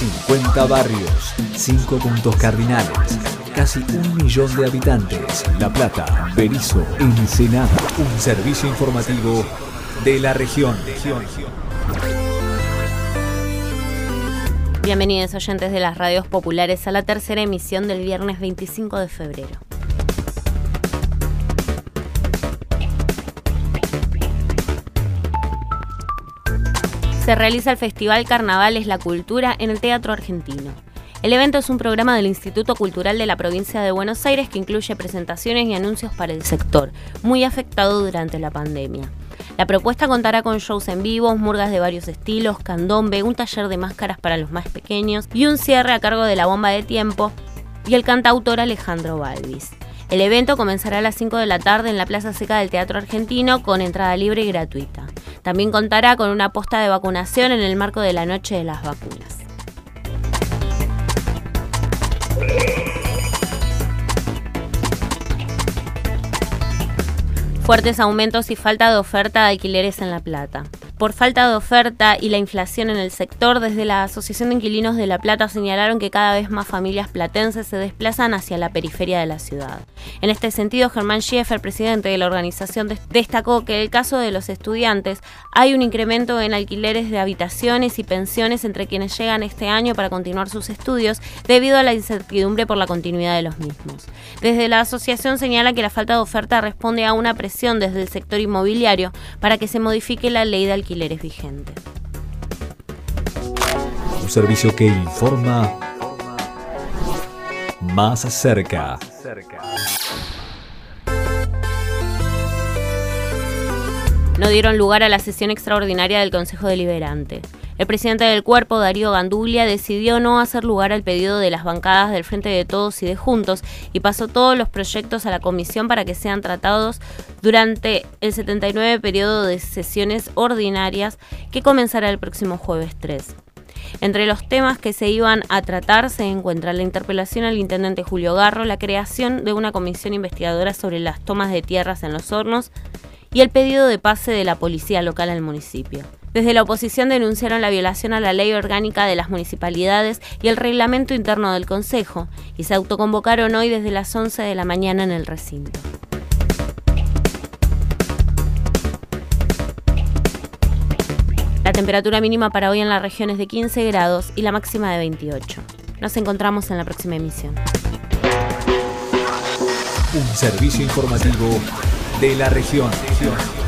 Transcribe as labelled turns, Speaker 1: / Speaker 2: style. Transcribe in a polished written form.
Speaker 1: 50 barrios, 5 puntos cardinales, casi 1 millón de habitantes. La Plata, Berisso, Ensenada. Un servicio informativo de la región.
Speaker 2: Bienvenidos oyentes de las radios populares a la tercera emisión del viernes 25 de febrero. Se realiza el Festival Carnaval es la Cultura en el Teatro Argentino. El evento es un programa del Instituto Cultural de la Provincia de Buenos Aires que incluye presentaciones y anuncios para el sector, muy afectado durante la pandemia. La propuesta contará con shows en vivo, murgas de varios estilos, candombe, un taller de máscaras para los más pequeños y un cierre a cargo de la Bomba de Tiempo y el cantautor Alejandro Balvis. El evento comenzará a las 5 de la tarde en la Plaza Seca del Teatro Argentino con entrada libre y gratuita. También contará con una posta de vacunación en el marco de la Noche de las Vacunas. Fuertes aumentos y falta de oferta de alquileres en La Plata. Por falta de oferta y la inflación en el sector, desde la Asociación de Inquilinos de La Plata señalaron que cada vez más familias platenses se desplazan hacia la periferia de la ciudad. En este sentido, Germán Schieffer, presidente de la organización, destacó que en el caso de los estudiantes hay un incremento en alquileres de habitaciones y pensiones entre quienes llegan este año para continuar sus estudios debido a la incertidumbre por la continuidad de los mismos. Desde la asociación señala que la falta de oferta responde a una presión desde el sector inmobiliario para que se modifique la ley de alquileres vigente.
Speaker 1: Un servicio que informa más cerca.
Speaker 2: No dieron lugar a la sesión extraordinaria del Consejo Deliberante. El presidente del cuerpo, Darío Gandulia, decidió no hacer lugar al pedido de las bancadas del Frente de Todos y de Juntos y pasó todos los proyectos a la comisión para que sean tratados durante el 79 periodo de sesiones ordinarias que comenzará el próximo jueves 3. Entre los temas que se iban a tratar se encuentra la interpelación al intendente Julio Garro, la creación de una comisión investigadora sobre las tomas de tierras en Los Hornos y el pedido de pase de la policía local al municipio. Desde la oposición denunciaron la violación a la ley orgánica de las municipalidades y el reglamento interno del Consejo y se autoconvocaron hoy desde las 11 de la mañana en el recinto. La temperatura mínima para hoy en la región es de 15 grados y la máxima de 28. Nos encontramos en la próxima emisión.
Speaker 1: Un servicio informativo de la región.